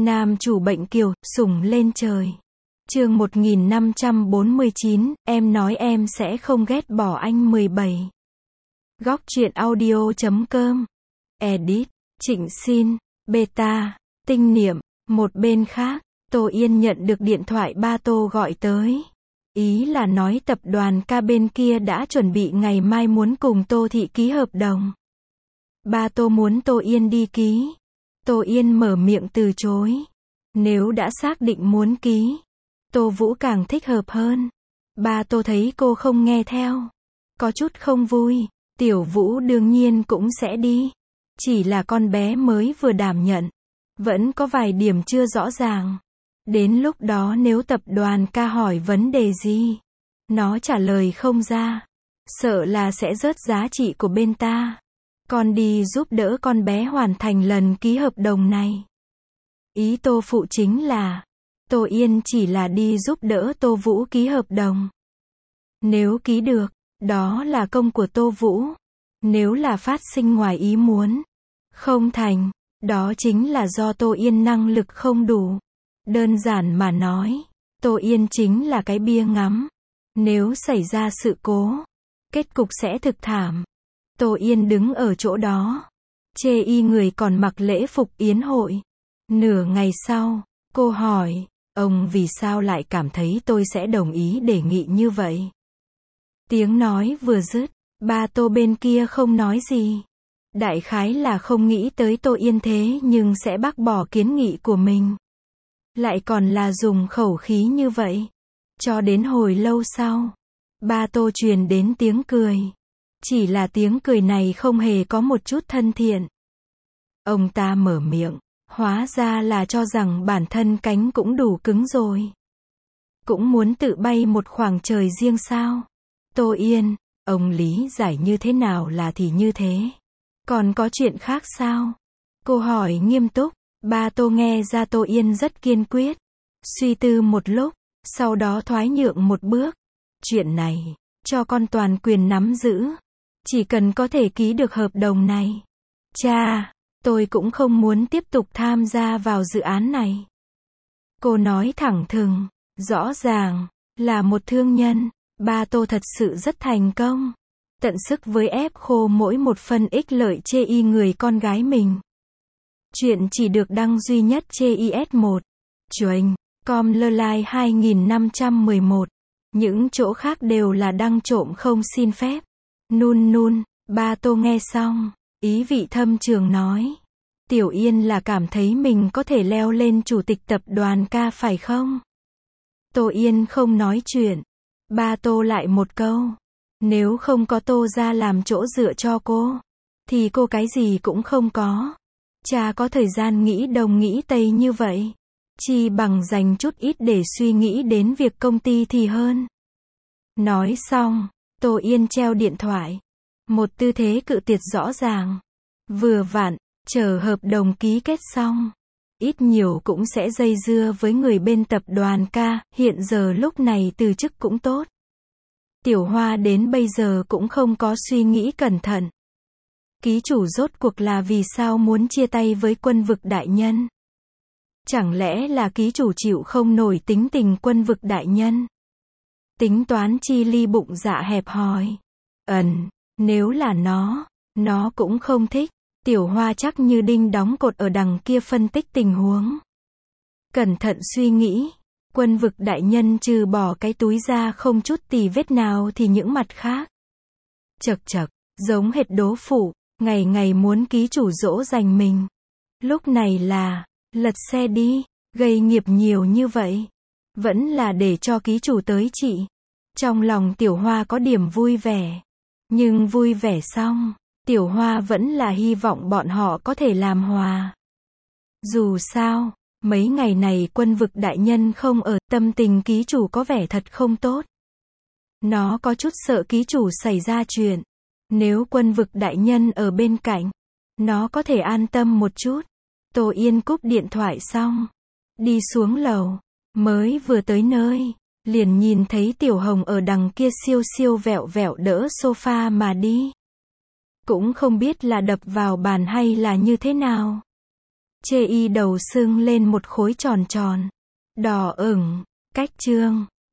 Nam chủ bệnh kiều, sủng lên trời. Chương 1549, em nói em sẽ không ghét bỏ anh 17. Góc truyện audio.com. Edit, Trịnh Xin, Beta, Tinh Niệm. Một bên khác, Tô Yên nhận được điện thoại ba Tô gọi tới. Ý là nói tập đoàn K bên kia đã chuẩn bị ngày mai muốn cùng Tô Thị ký hợp đồng. Ba Tô muốn Tô Yên đi ký. Tô Yên mở miệng từ chối. Nếu đã xác định muốn ký, Tô Vũ càng thích hợp hơn. Ba Tô thấy cô không nghe theo, có chút không vui. Tiểu Vũ đương nhiên cũng sẽ đi. Chỉ là con bé mới vừa đảm nhận, vẫn có vài điểm chưa rõ ràng. Đến lúc đó nếu tập đoàn K hỏi vấn đề gì, nó trả lời không ra, sợ là sẽ rớt giá trị của bên ta. Con đi giúp đỡ con bé hoàn thành lần ký hợp đồng này. Ý Tô Phụ chính là, Tô Yên chỉ là đi giúp đỡ Tô Vũ ký hợp đồng. Nếu ký được, đó là công của Tô Vũ. Nếu là phát sinh ngoài ý muốn, không thành, đó chính là do Tô Yên năng lực không đủ. Đơn giản mà nói, Tô Yên chính là cái bia ngắm. Nếu xảy ra sự cố, kết cục sẽ thực thảm. Tô Yên đứng ở chỗ đó, chê y người còn mặc lễ phục yến hội. Nửa ngày sau, cô hỏi, ông vì sao lại cảm thấy tôi sẽ đồng ý đề nghị như vậy? Tiếng nói vừa dứt, ba Tô bên kia không nói gì. Đại khái là không nghĩ tới Tô Yên thế nhưng sẽ bác bỏ kiến nghị của mình. Lại còn là dùng khẩu khí như vậy. Cho đến hồi lâu sau, ba Tô truyền đến tiếng cười. Chỉ là tiếng cười này không hề có một chút thân thiện. Ông ta mở miệng, hóa ra là cho rằng bản thân cánh cũng đủ cứng rồi. Cũng muốn tự bay một khoảng trời riêng sao? Tô Yên, ông lý giải như thế nào là thì như thế. Còn có chuyện khác sao? Cô hỏi nghiêm túc. Ba Tô nghe ra Tô Yên rất kiên quyết. Suy tư một lúc, sau đó thoái nhượng một bước. Chuyện này, cho con toàn quyền nắm giữ. Chỉ cần có thể ký được hợp đồng này. Cha, tôi cũng không muốn tiếp tục tham gia vào dự án này. Cô nói thẳng thừng, rõ ràng, là một thương nhân. Ba Tô thật sự rất thành công. Tận sức với ép khô mỗi một phần ích lợi chê y người con gái mình. Chuyện chỉ được đăng duy nhất trên IS1. Chuyện, com lơ lai 2511. Những chỗ khác đều là đăng trộm không xin phép. Nun, ba Tô nghe xong, ý vị thâm trường nói. Tiểu Yên là cảm thấy mình có thể leo lên chủ tịch tập đoàn K phải không? Tô Yên không nói chuyện. Ba Tô lại một câu. Nếu không có Tô ra làm chỗ dựa cho cô, thì cô cái gì cũng không có. Cha có thời gian nghĩ đông nghĩ tây như vậy, chi bằng dành chút ít để suy nghĩ đến việc công ty thì hơn. Nói xong, Tô Yên treo điện thoại. Một tư thế cự tuyệt rõ ràng. Vừa vặn, chờ hợp đồng ký kết xong, ít nhiều cũng sẽ dây dưa với người bên tập đoàn K, hiện giờ lúc này từ chức cũng tốt. Tiểu Hoa đến bây giờ cũng không có suy nghĩ cẩn thận. Ký chủ rốt cuộc là vì sao muốn chia tay với Quân Vực đại nhân? Chẳng lẽ là ký chủ chịu không nổi tính tình Quân Vực đại nhân? Tính toán chi ly bụng dạ hẹp hòi. Nếu là nó cũng không thích. Tiểu Hoa chắc như đinh đóng cột ở đằng kia phân tích tình huống. Cẩn thận suy nghĩ, Quân Vực đại nhân trừ bỏ cái túi ra không chút tì vết nào thì những mặt khác. Chậc, giống hệt đố phụ. Ngày ngày muốn ký chủ dỗ dành mình. Lúc này là, lật xe đi, gây nghiệp nhiều như vậy. Vẫn là để cho ký chủ tới trị. Trong lòng Tiểu Hoa có điểm vui vẻ. Nhưng vui vẻ xong, Tiểu Hoa vẫn là hy vọng bọn họ có thể làm hòa. Dù sao, mấy ngày này Quân Vực đại nhân không ở, tâm tình ký chủ có vẻ thật không tốt. Nó có chút sợ ký chủ xảy ra chuyện. Nếu Quân Vực đại nhân ở bên cạnh, nó có thể an tâm một chút. Tô Yên cúp điện thoại xong, đi xuống lầu, mới vừa tới nơi, liền nhìn thấy Tiểu Hồng ở đằng kia siêu siêu vẹo vẹo đỡ sofa mà đi. Cũng không biết là đập vào bàn hay là như thế nào. chê y đầu sưng lên một khối tròn tròn, đỏ ửng. Cách chương